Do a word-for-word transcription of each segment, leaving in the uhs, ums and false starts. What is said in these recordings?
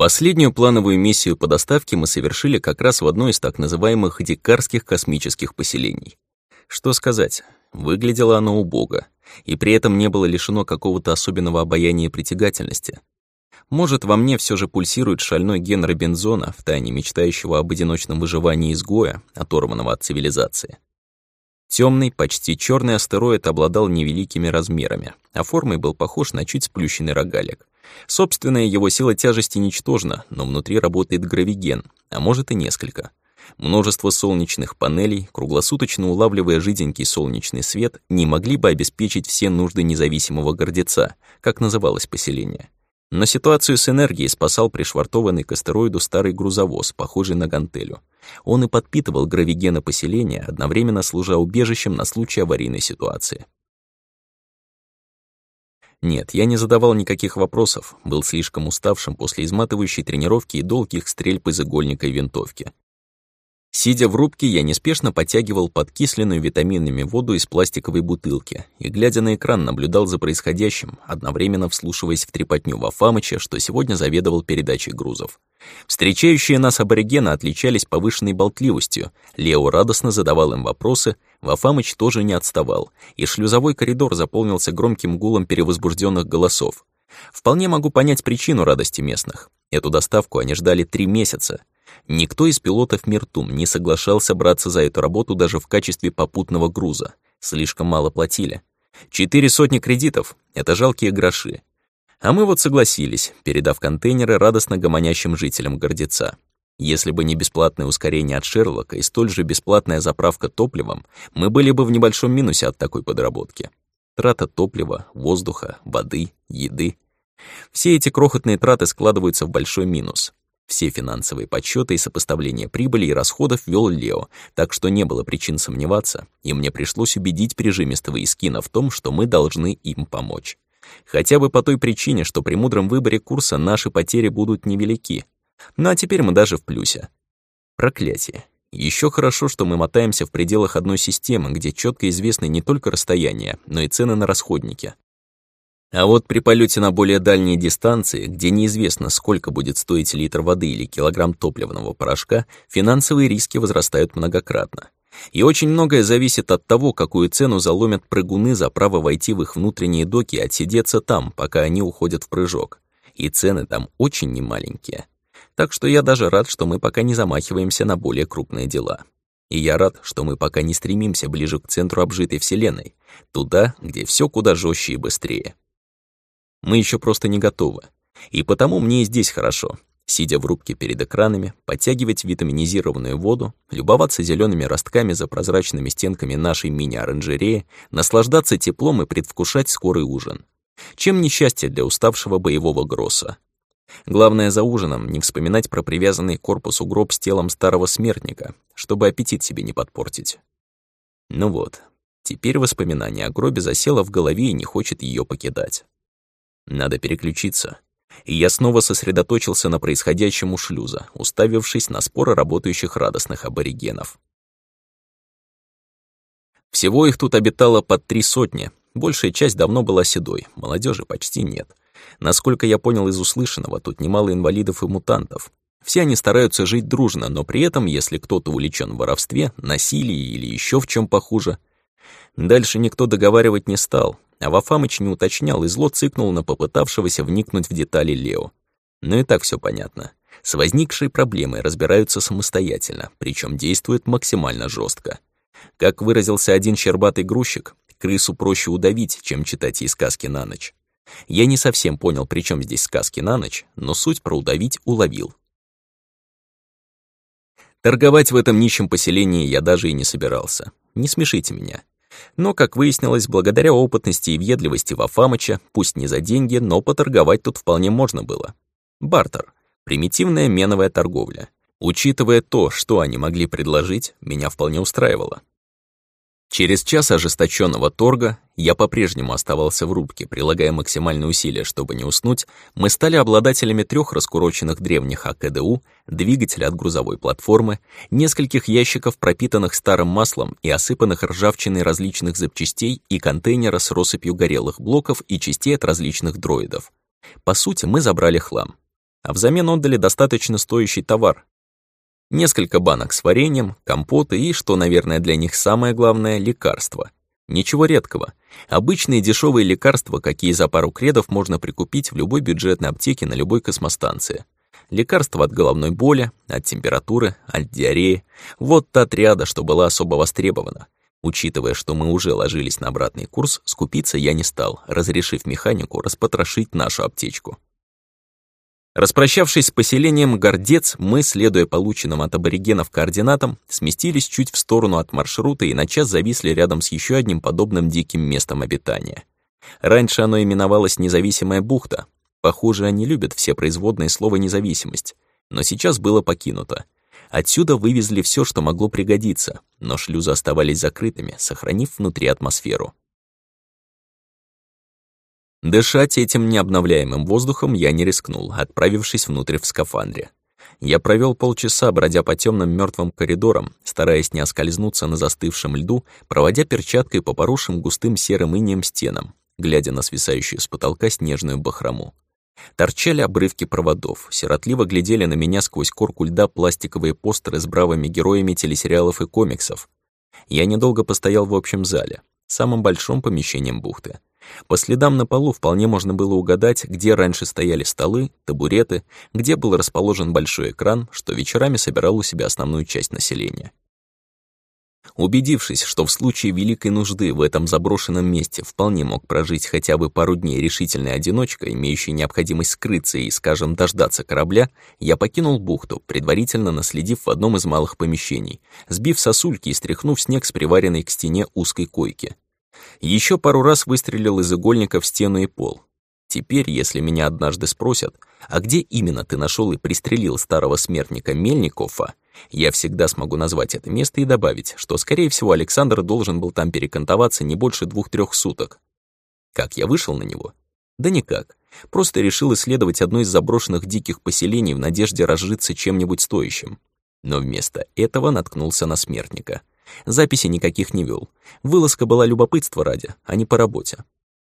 Последнюю плановую миссию по доставке мы совершили как раз в одной из так называемых дикарских космических поселений. Что сказать, выглядело оно убого, и при этом не было лишено какого-то особенного обаяния и притягательности. Может, во мне все же пульсирует шальной ген Робинзона, втайне мечтающего об одиночном выживании изгоя, оторванного от цивилизации. Темный, почти черный астероид обладал невеликими размерами, а формой был похож на чуть сплющенный рогалик. Собственная его сила тяжести ничтожна, но внутри работает гравиген, а может и несколько. Множество солнечных панелей, круглосуточно улавливая жиденький солнечный свет, не могли бы обеспечить все нужды независимого гордеца, как называлось поселение. Но ситуацию с энергией спасал пришвартованный к астероиду старый грузовоз, похожий на гантелю. Он и подпитывал гравигена поселения, одновременно служа убежищем на случай аварийной ситуации. Нет, я не задавал никаких вопросов, был слишком уставшим после изматывающей тренировки и долгих стрельб из игольника и винтовки. Сидя в рубке, я неспешно подтягивал подкисленную витаминами воду из пластиковой бутылки и, глядя на экран, наблюдал за происходящим, одновременно вслушиваясь в трепотню Вафамыча, что сегодня заведовал передачей грузов. Встречающие нас аборигены отличались повышенной болтливостью, Лео радостно задавал им вопросы, Вафамыч тоже не отставал, и шлюзовой коридор заполнился громким гулом перевозбужденных голосов. Вполне могу понять причину радости местных. Эту доставку они ждали три месяца. Никто из пилотов Миртум не соглашался браться за эту работу даже в качестве попутного груза. Слишком мало платили. Четыре сотни кредитов — это жалкие гроши. А мы вот согласились, передав контейнеры радостно гомонящим жителям Гордеца. Если бы не бесплатное ускорение от Шерлока и столь же бесплатная заправка топливом, мы были бы в небольшом минусе от такой подработки. Трата топлива, воздуха, воды, еды. Все эти крохотные траты складываются в большой минус. Все финансовые подсчеты и сопоставления прибыли и расходов вел Лео, так что не было причин сомневаться, и мне пришлось убедить прижимистого Искина в том, что мы должны им помочь. Хотя бы по той причине, что при мудром выборе курса наши потери будут невелики. Ну а теперь мы даже в плюсе. Проклятие. Еще хорошо, что мы мотаемся в пределах одной системы, где четко известны не только расстояния, но и цены на расходники. А вот при полете на более дальние дистанции, где неизвестно, сколько будет стоить литр воды или килограмм топливного порошка, финансовые риски возрастают многократно. И очень многое зависит от того, какую цену заломят прыгуны за право войти в их внутренние доки и отсидеться там, пока они уходят в прыжок. И цены там очень немаленькие. Так что я даже рад, что мы пока не замахиваемся на более крупные дела. И я рад, что мы пока не стремимся ближе к центру обжитой вселенной, туда, где все куда жестче и быстрее. Мы еще просто не готовы. И потому мне и здесь хорошо. Сидя в рубке перед экранами, подтягивать витаминизированную воду, любоваться зелеными ростками за прозрачными стенками нашей мини-оранжереи, наслаждаться теплом и предвкушать скорый ужин. Чем несчастье для уставшего боевого Гросса? Главное за ужином не вспоминать про привязанный к корпусу гроб с телом старого смертника, чтобы аппетит себе не подпортить. Ну вот, теперь воспоминание о гробе засело в голове и не хочет ее покидать. Надо переключиться. И я снова сосредоточился на происходящем у шлюза, уставившись на споры работающих радостных аборигенов. Всего их тут обитало под три сотни, большая часть давно была седой, молодежи почти нет. Насколько я понял из услышанного, тут немало инвалидов и мутантов. Все они стараются жить дружно, но при этом, если кто-то увлечен в воровстве, насилии или еще в чем похуже. Дальше никто договаривать не стал, а Вафамыч не уточнял и зло цыкнул на попытавшегося вникнуть в детали Лео. Но и так все понятно. С возникшей проблемой разбираются самостоятельно, причем действуют максимально жестко. Как выразился один щербатый грузчик, крысу проще удавить, чем читать ей сказки на ночь. Я не совсем понял, при чем здесь сказки на ночь, но суть про удавить уловил. Торговать в этом нищем поселении я даже и не собирался. Не смешите меня. Но, как выяснилось, благодаря опытности и въедливости Вафамыча, пусть не за деньги, но поторговать тут вполне можно было. Бартер. Примитивная меновая торговля. Учитывая то, что они могли предложить, меня вполне устраивало. Через час ожесточенного торга, я по-прежнему оставался в рубке, прилагая максимальные усилия, чтобы не уснуть, мы стали обладателями трех раскуроченных древних А К Д У, двигателя от грузовой платформы, нескольких ящиков, пропитанных старым маслом и осыпанных ржавчиной различных запчастей и контейнера с россыпью горелых блоков и частей от различных дроидов. По сути, мы забрали хлам. а взамен отдали достаточно стоящий товар. Несколько банок с вареньем, компоты и, что, наверное, для них самое главное, лекарства. Ничего редкого. Обычные дешевые лекарства, какие за пару кредов можно прикупить в любой бюджетной аптеке на любой космостанции. Лекарства от головной боли, от температуры, от диареи. Вот та триада, что была особо востребована. Учитывая, что мы уже ложились на обратный курс, скупиться я не стал, разрешив механику распотрошить нашу аптечку. Распрощавшись с поселением Гордец, мы, следуя полученным от аборигенов координатам, сместились чуть в сторону от маршрута и на час зависли рядом с еще одним подобным диким местом обитания. Раньше оно именовалось Независимая бухта. Похоже, они любят все производные слова «независимость», но сейчас было покинуто. Отсюда вывезли все, что могло пригодиться, но шлюзы оставались закрытыми, сохранив внутри атмосферу. Дышать этим необновляемым воздухом я не рискнул, отправившись внутрь в скафандре. Я провел полчаса, бродя по темным мертвым коридорам, стараясь не оскользнуться на застывшем льду, проводя перчаткой по поросшим густым серым инеем стенам, глядя на свисающую с потолка снежную бахрому. Торчали обрывки проводов, сиротливо глядели на меня сквозь корку льда пластиковые постеры с бравыми героями телесериалов и комиксов. Я недолго постоял в общем зале, самым большом помещением бухты. По следам на полу вполне можно было угадать, где раньше стояли столы, табуреты, где был расположен большой экран, что вечерами собирал у себя основную часть населения. Убедившись, что в случае великой нужды в этом заброшенном месте вполне мог прожить хотя бы пару дней решительный одиночка, имеющий необходимость скрыться и, скажем, дождаться корабля, я покинул бухту, предварительно наследив в одном из малых помещений, сбив сосульки и стряхнув снег с приваренной к стене узкой койки. Еще пару раз выстрелил из игольника в стену и пол. Теперь, если меня однажды спросят, а где именно ты нашел и пристрелил старого смертника Мельникова, я всегда смогу назвать это место и добавить, что, скорее всего, Александр должен был там перекантоваться не больше двух-трех суток. Как я вышел на него? Да никак. Просто решил исследовать одно из заброшенных диких поселений в надежде разжиться чем-нибудь стоящим. Но вместо этого наткнулся на смертника. Записи никаких не вел. Вылазка была любопытства ради, а не по работе.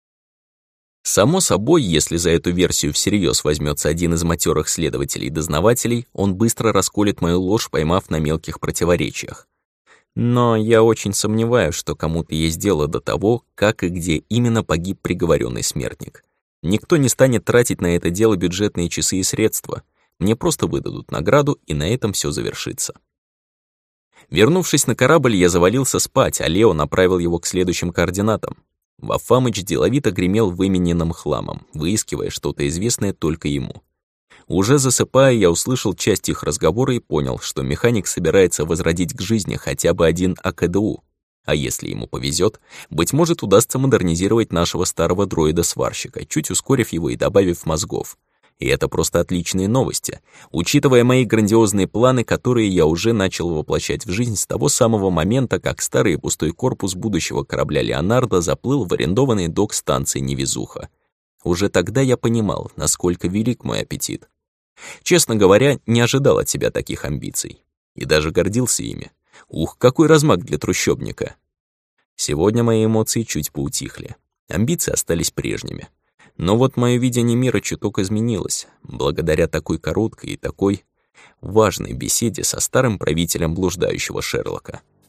Само собой, если за эту версию всерьез возьмется один из матерых следователей-дознавателей, он быстро расколет мою ложь, поймав на мелких противоречиях. Но я очень сомневаюсь, что кому-то есть дело до того, как и где именно погиб приговоренный смертник. Никто не станет тратить на это дело бюджетные часы и средства. Мне просто выдадут награду, и на этом все завершится. Вернувшись на корабль, я завалился спать, а Лео направил его к следующим координатам. Вафамыч деловито гремел вымененным хламом, выискивая что-то известное только ему. Уже засыпая, я услышал часть их разговора и понял, что механик собирается возродить к жизни хотя бы один А К Д У. А если ему повезет, быть может, удастся модернизировать нашего старого дроида-сварщика, чуть ускорив его и добавив мозгов. И это просто отличные новости, учитывая мои грандиозные планы, которые я уже начал воплощать в жизнь с того самого момента, как старый пустой корпус будущего корабля «Леонардо» заплыл в арендованный док станции «Невезуха». Уже тогда я понимал, насколько велик мой аппетит. Честно говоря, не ожидал от себя таких амбиций. И даже гордился ими. Ух, какой размах для трущобника. Сегодня мои эмоции чуть поутихли. Амбиции остались прежними. Но вот мое видение мира чуток изменилось, благодаря такой короткой и такой важной беседе со старым правителем блуждающего Шерлока.